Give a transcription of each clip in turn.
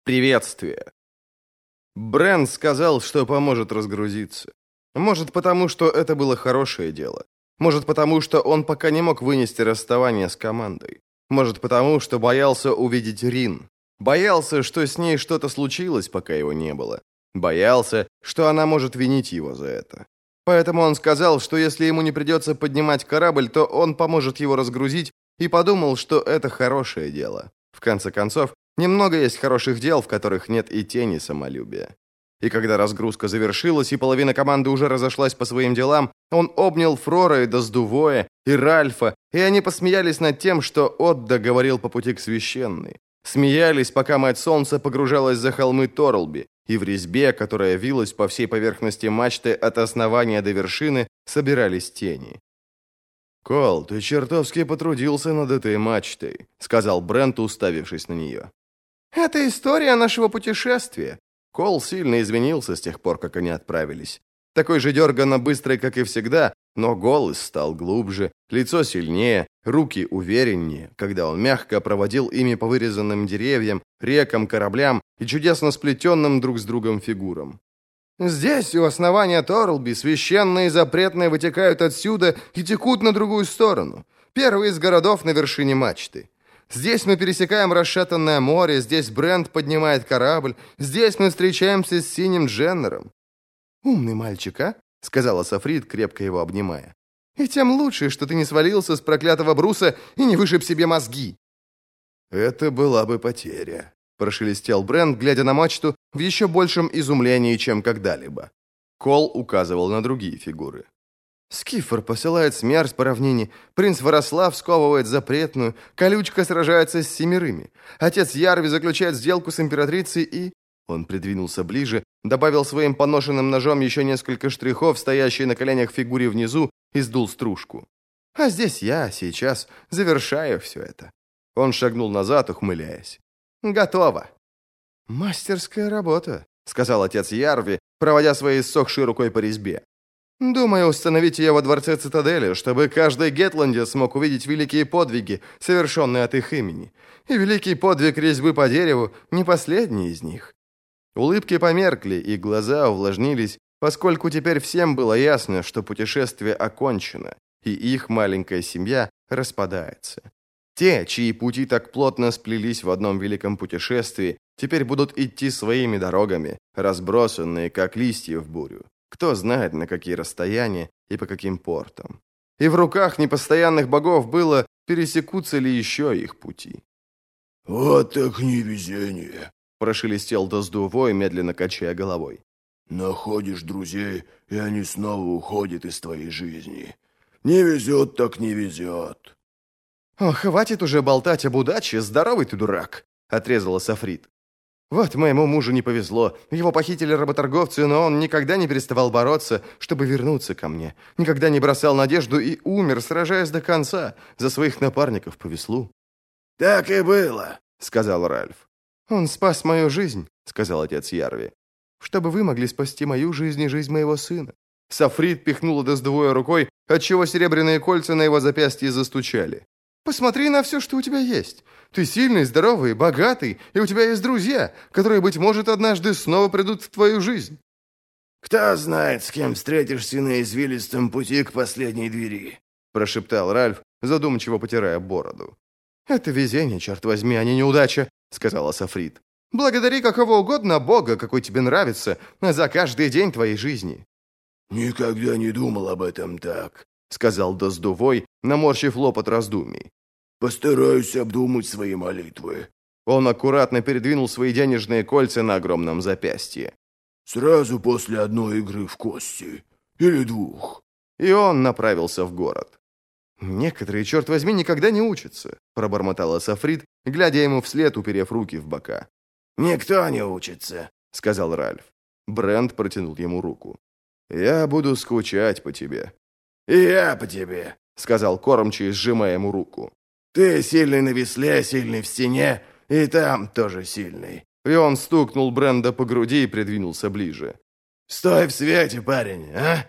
Приветствие. Брент сказал, что поможет разгрузиться. Может, потому что это было хорошее дело. Может, потому что он пока не мог вынести расставание с командой. Может, потому что боялся увидеть Рин. Боялся, что с ней что-то случилось, пока его не было. Боялся, что она может винить его за это. Поэтому он сказал, что если ему не придется поднимать корабль, то он поможет его разгрузить, и подумал, что это хорошее дело. В конце концов, немного есть хороших дел, в которых нет и тени самолюбия. И когда разгрузка завершилась, и половина команды уже разошлась по своим делам, он обнял Фрора и Доздувоя, и Ральфа, и они посмеялись над тем, что Отда говорил по пути к священной. Смеялись, пока Мать Солнца погружалась за холмы Торлби, и в резьбе, которая вилась по всей поверхности мачты от основания до вершины, собирались тени. «Кол, ты чертовски потрудился над этой мачтой», — сказал Брент, уставившись на нее. «Это история нашего путешествия». Кол сильно изменился с тех пор, как они отправились. Такой же дерганно быстрый, как и всегда, но голос стал глубже, лицо сильнее, руки увереннее, когда он мягко проводил ими по вырезанным деревьям, рекам, кораблям и чудесно сплетенным друг с другом фигурам. «Здесь, у основания Торлби, священные и запретные вытекают отсюда и текут на другую сторону. Первый из городов на вершине мачты. Здесь мы пересекаем расшатанное море, здесь Брент поднимает корабль, здесь мы встречаемся с синим Дженнером». «Умный мальчик, а?» — сказала Сафрид, крепко его обнимая. «И тем лучше, что ты не свалился с проклятого бруса и не вышиб себе мозги». «Это была бы потеря», — прошелестел Брент, глядя на мачту в еще большем изумлении, чем когда-либо. Кол указывал на другие фигуры. Скифор посылает смерть по равнине, принц Ворослав сковывает запретную, колючка сражается с семерыми, отец Ярви заключает сделку с императрицей и... Он придвинулся ближе, добавил своим поношенным ножом еще несколько штрихов, стоящей на коленях фигуре внизу, и сдул стружку. А здесь я, сейчас, завершаю все это. Он шагнул назад, ухмыляясь. «Готово». «Мастерская работа», — сказал отец Ярви, проводя своей иссохшей рукой по резьбе. «Думаю, установить ее во дворце цитадели, чтобы каждый гетландец смог увидеть великие подвиги, совершенные от их имени. И великий подвиг резьбы по дереву не последний из них». Улыбки померкли, и глаза увлажнились, поскольку теперь всем было ясно, что путешествие окончено, и их маленькая семья распадается. Те, чьи пути так плотно сплелись в одном великом путешествии, теперь будут идти своими дорогами, разбросанные, как листья в бурю. Кто знает, на какие расстояния и по каким портам. И в руках непостоянных богов было, пересекутся ли еще их пути. «Вот так невезение», — прошелестел Доздувой, медленно качая головой. «Находишь друзей, и они снова уходят из твоей жизни. Не везет так не везет». «О, хватит уже болтать об удаче, здоровый ты дурак», — отрезала Сафрид. «Вот моему мужу не повезло. Его похитили работорговцы, но он никогда не переставал бороться, чтобы вернуться ко мне. Никогда не бросал надежду и умер, сражаясь до конца, за своих напарников по веслу». «Так и было», — сказал Ральф. «Он спас мою жизнь», — сказал отец Ярви, «чтобы вы могли спасти мою жизнь и жизнь моего сына». Сафрид пихнула Доздувоя рукой, отчего серебряные кольца на его запястье застучали. «Посмотри на все, что у тебя есть. Ты сильный, здоровый, богатый, и у тебя есть друзья, которые, быть может, однажды снова придут в твою жизнь». «Кто знает, с кем встретишься на извилистом пути к последней двери», — прошептал Ральф, задумчиво потирая бороду. «Это везение, черт возьми, а не неудача», — сказала Сафрид. «Благодари какого угодно Бога, какой тебе нравится, за каждый день твоей жизни». «Никогда не думал об этом так», — сказал Доздувой, наморщив лоб от раздумий. «Постараюсь обдумать свои молитвы». Он аккуратно передвинул свои денежные кольца на огромном запястье. «Сразу после одной игры в кости. Или двух». И он направился в город. «Некоторые, черт возьми, никогда не учатся», — пробормотала Сафрид, глядя ему вслед, уперев руки в бока. «Никто не учится», — сказал Ральф. Брент протянул ему руку. «Я буду скучать по тебе». «И я по тебе», — сказал кормчий, сжимая ему руку. «Ты сильный на весле, сильный в стене, и там тоже сильный». И он стукнул Бренда по груди и придвинулся ближе. «Стой в свете, парень, а?»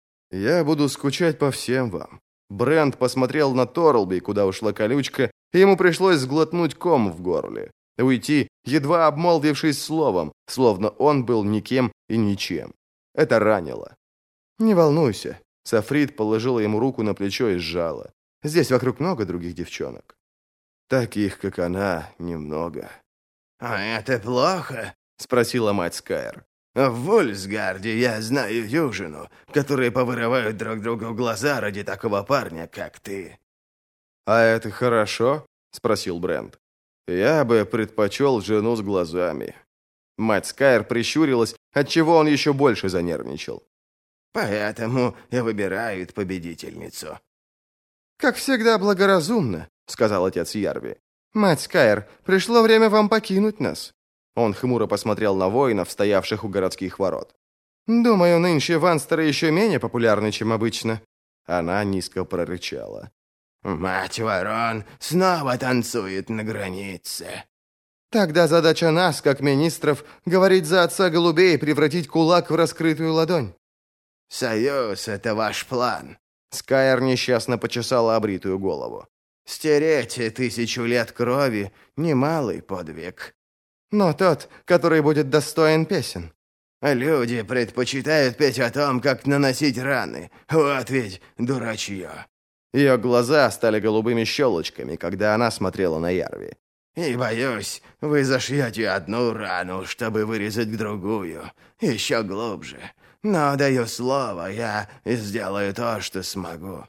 «Я буду скучать по всем вам». Брент посмотрел на Торлби, куда ушла колючка, и ему пришлось сглотнуть ком в горле. Уйти, едва обмолвившись словом, словно он был никем и ничем. Это ранило. «Не волнуйся». Сафрид положила ему руку на плечо и сжала. «Здесь вокруг много других девчонок». «Таких, как она, немного». «А это плохо?» — спросила мать Скайр. «В Вольсгарде я знаю южину, которые повырывают друг другу глаза ради такого парня, как ты». «А это хорошо?» — спросил Брент. «Я бы предпочел жену с глазами». Мать Скайр прищурилась, отчего он еще больше занервничал. «Поэтому и выбирают победительницу». «Как всегда благоразумно», — сказал отец Ярви. «Мать Скайр, пришло время вам покинуть нас». Он хмуро посмотрел на воинов, стоявших у городских ворот. «Думаю, нынче ванстеры еще менее популярны, чем обычно». Она низко прорычала. «Мать ворон снова танцует на границе». «Тогда задача нас, как министров, говорить за отца голубей и превратить кулак в раскрытую ладонь». «Союз — это ваш план». Скайр несчастно почесала обритую голову. «Стереть 1000 лет крови — немалый подвиг». «Но тот, который будет достоин песен». «Люди предпочитают петь о том, как наносить раны. Вот ведь дурачье». Ее глаза стали голубыми щелочками, когда она смотрела на Ярви. «И, боюсь, вы зашьете одну рану, чтобы вырезать другую, еще глубже. Но, даю слово, я сделаю то, что смогу».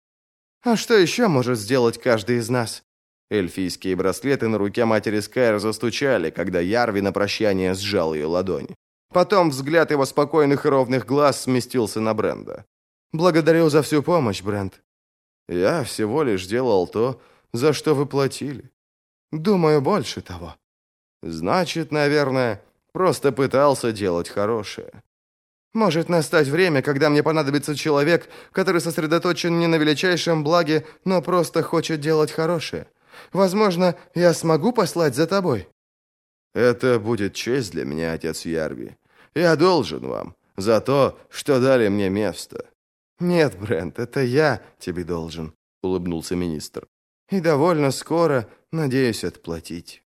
«А что еще может сделать каждый из нас?» Эльфийские браслеты на руке матери Скайр застучали, когда Ярви на прощание сжал ее ладонь. Потом взгляд его спокойных и ровных глаз сместился на Бренда. «Благодарю за всю помощь, Брент. Я всего лишь делал то, за что вы платили. Думаю, больше того. Значит, наверное, просто пытался делать хорошее. Может настать время, когда мне понадобится человек, который сосредоточен не на величайшем благе, но просто хочет делать хорошее. Возможно, я смогу послать за тобой». «Это будет честь для меня, отец Ярви. Я должен вам за то, что дали мне место». «Нет, Брент, это я тебе должен», — улыбнулся министр. «И довольно скоро надеюсь отплатить».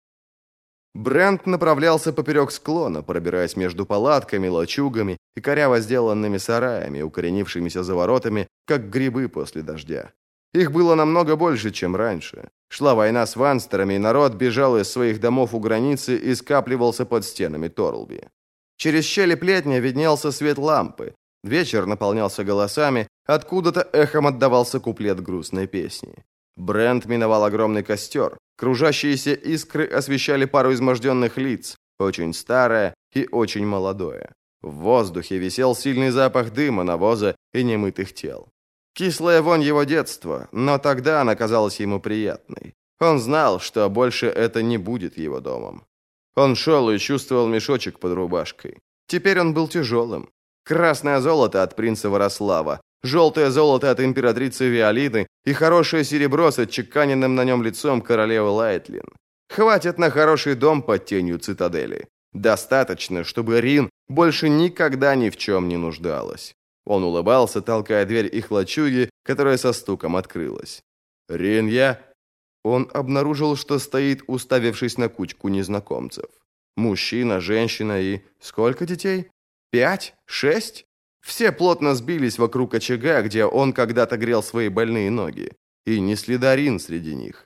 Брент направлялся поперек склона, пробираясь между палатками, лачугами и коряво сделанными сараями, укоренившимися за воротами, как грибы после дождя. Их было намного больше, чем раньше. Шла война с ванстерами, и народ бежал из своих домов у границы и скапливался под стенами Торлби. Через щели плетня виднелся свет лампы. Вечер наполнялся голосами, откуда-то эхом отдавался куплет грустной песни. Брент миновал огромный костер. Кружащиеся искры освещали пару изможденных лиц, очень старое и очень молодое. В воздухе висел сильный запах дыма, навоза и немытых тел. Кислая вонь его детства, но тогда она казалась ему приятной. Он знал, что больше это не будет его домом. Он шел и чувствовал мешочек под рубашкой. Теперь он был тяжелым. Красное золото от принца Ворослава, желтое золото от императрицы Виолины и хорошее серебро с отчеканенным на нем лицом королевы Лайтлин. Хватит на хороший дом под тенью цитадели. Достаточно, чтобы Рин больше никогда ни в чем не нуждалась. Он улыбался, толкая дверь их лачуги, которая со стуком открылась. «Рин, я...» Он обнаружил, что стоит, уставившись на кучку незнакомцев. Мужчина, женщина и... Сколько детей? 5? 6? Все плотно сбились вокруг очага, где он когда-то грел свои больные ноги. И не следа Рин среди них.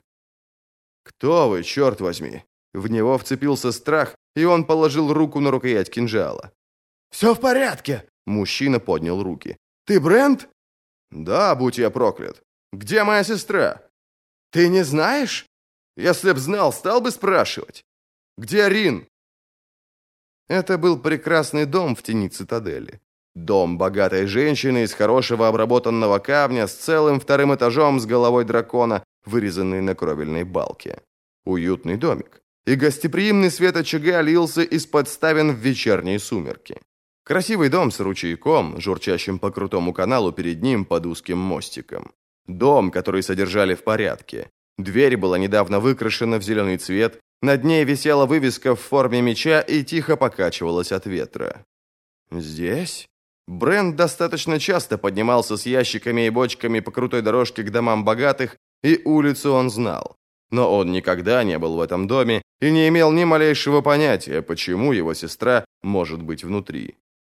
«Кто вы, черт возьми?» В него вцепился страх, и он положил руку на рукоять кинжала. «Все в порядке!» Мужчина поднял руки. «Ты Брент?» «Да, будь я проклят. Где моя сестра?» «Ты не знаешь?» «Если б знал, стал бы спрашивать. Где Рин?» Это был прекрасный дом в тени цитадели. Дом богатой женщины из хорошего обработанного камня с целым вторым этажом с головой дракона, вырезанной на кровельной балке. Уютный домик. И гостеприимный свет очага лился из-под ставен в вечерние сумерки. Красивый дом с ручейком, журчащим по крутому каналу перед ним под узким мостиком. Дом, который содержали в порядке. Дверь была недавно выкрашена в зеленый цвет, над ней висела вывеска в форме меча и тихо покачивалась от ветра. Здесь? Брент достаточно часто поднимался с ящиками и бочками по крутой дорожке к домам богатых, и улицу он знал. Но он никогда не был в этом доме и не имел ни малейшего понятия, почему его сестра может быть внутри.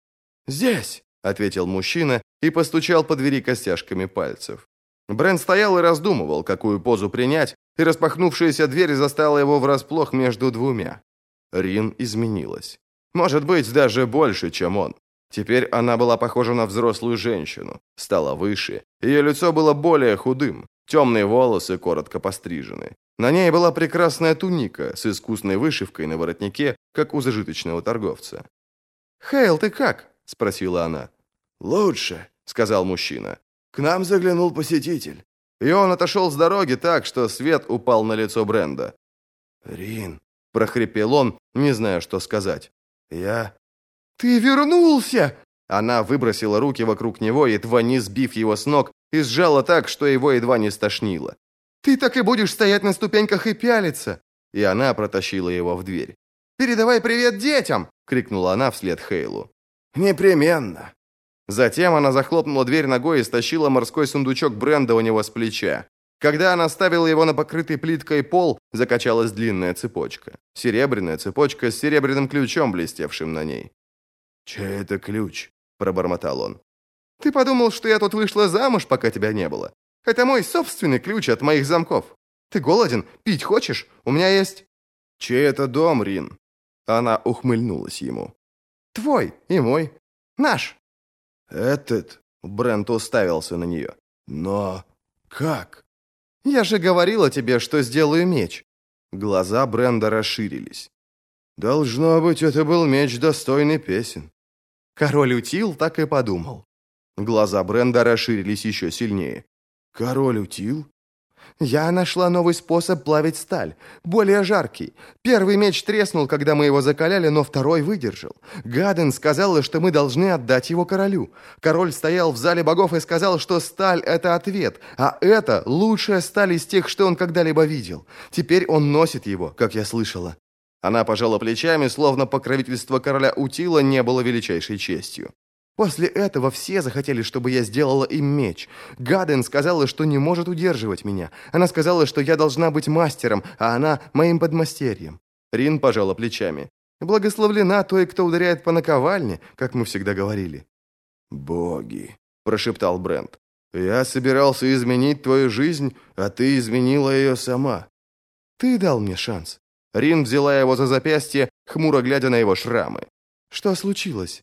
«Здесь», — ответил мужчина и постучал по двери костяшками пальцев. Брент стоял и раздумывал, какую позу принять, и распахнувшаяся дверь застала его врасплох между двумя. Рин изменилась. Может быть, даже больше, чем он. Теперь она была похожа на взрослую женщину, стала выше, ее лицо было более худым, темные волосы коротко пострижены. На ней была прекрасная туника с искусной вышивкой на воротнике, как у зажиточного торговца. «Хейл, ты как?» – спросила она. «Лучше», – сказал мужчина. «К нам заглянул посетитель». И он отошел с дороги так, что свет упал на лицо Бренда. «Рин», – прохрипел он, не зная, что сказать. «Я...» «Ты вернулся!» Она выбросила руки вокруг него, едва не сбив его с ног, и сжала так, что его едва не стошнило. «Ты так и будешь стоять на ступеньках и пялиться!» И она протащила его в дверь. «Передавай привет детям!» — крикнула она вслед Хейлу. «Непременно!» Затем она захлопнула дверь ногой и стащила морской сундучок Бренда у него с плеча. Когда она ставила его на покрытый плиткой пол, закачалась длинная цепочка. Серебряная цепочка с серебряным ключом, блестевшим на ней. «Чей это ключ?» – пробормотал он. «Ты подумал, что я тут вышла замуж, пока тебя не было? Это мой собственный ключ от моих замков. Ты голоден? Пить хочешь? У меня есть...» «Чей это дом, Рин?» Она ухмыльнулась ему. «Твой и мой. Наш». «Этот?» – Брент уставился на нее. «Но как?» «Я же говорила тебе, что сделаю меч». Глаза Бренда расширились. «Должно быть, это был меч, достойный песен». Король Утил так и подумал. Глаза Бренда расширились еще сильнее. «Король Утил?» «Я нашла новый способ плавить сталь, более жаркий. Первый меч треснул, когда мы его закаляли, но второй выдержал. Гаден сказала, что мы должны отдать его королю. Король стоял в зале богов и сказал, что сталь – это ответ, а это лучшая сталь из тех, что он когда-либо видел. Теперь он носит его, как я слышала». Она пожала плечами, словно покровительство короля Утила не было величайшей честью. После этого все захотели, чтобы я сделала им меч. Гаден сказала, что не может удерживать меня. Она сказала, что я должна быть мастером, а она моим подмастерьем. Рин пожала плечами. Благословлена той, кто ударяет по наковальне, как мы всегда говорили. «Боги», – прошептал Брент. «Я собирался изменить твою жизнь, а ты изменила ее сама». «Ты дал мне шанс». Рин взяла его за запястье, хмуро глядя на его шрамы. «Что случилось?»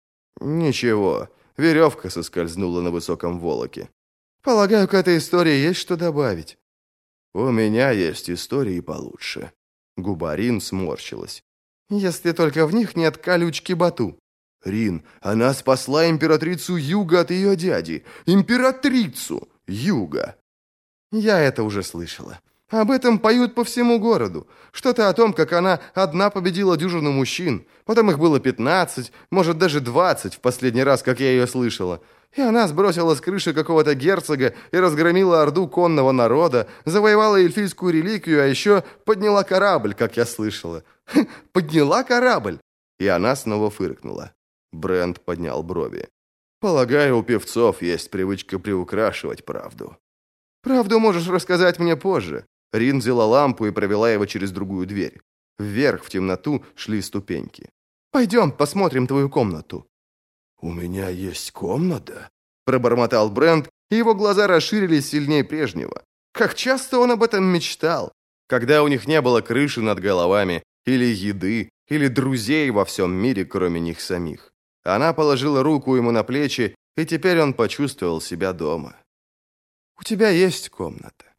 «Ничего. Веревка соскользнула на высоком волоке. Полагаю, к этой истории есть что добавить». «У меня есть истории получше». Губа Рин сморщилась. «Если только в них нет колючки Бату». «Рин, она спасла императрицу Юга от ее дяди. Императрицу Юга!» «Я это уже слышала. Об этом поют по всему городу. Что-то о том, как она одна победила дюжину мужчин. Потом их было 15, может, даже 20 в последний раз, как я ее слышала. И она сбросила с крыши какого-то герцога и разгромила орду конного народа, завоевала эльфийскую реликвию, а еще подняла корабль, как я слышала. Подняла корабль!» И она снова фыркнула. Брент поднял брови. «Полагаю, у певцов есть привычка приукрашивать правду». «Правду можешь рассказать мне позже». Рин взяла лампу и провела его через другую дверь. Вверх в темноту шли ступеньки. «Пойдем, посмотрим твою комнату». «У меня есть комната?» Пробормотал Брент, и его глаза расширились сильнее прежнего. Как часто он об этом мечтал, когда у них не было крыши над головами, или еды, или друзей во всем мире, кроме них самих. Она положила руку ему на плечи, и теперь он почувствовал себя дома. «У тебя есть комната».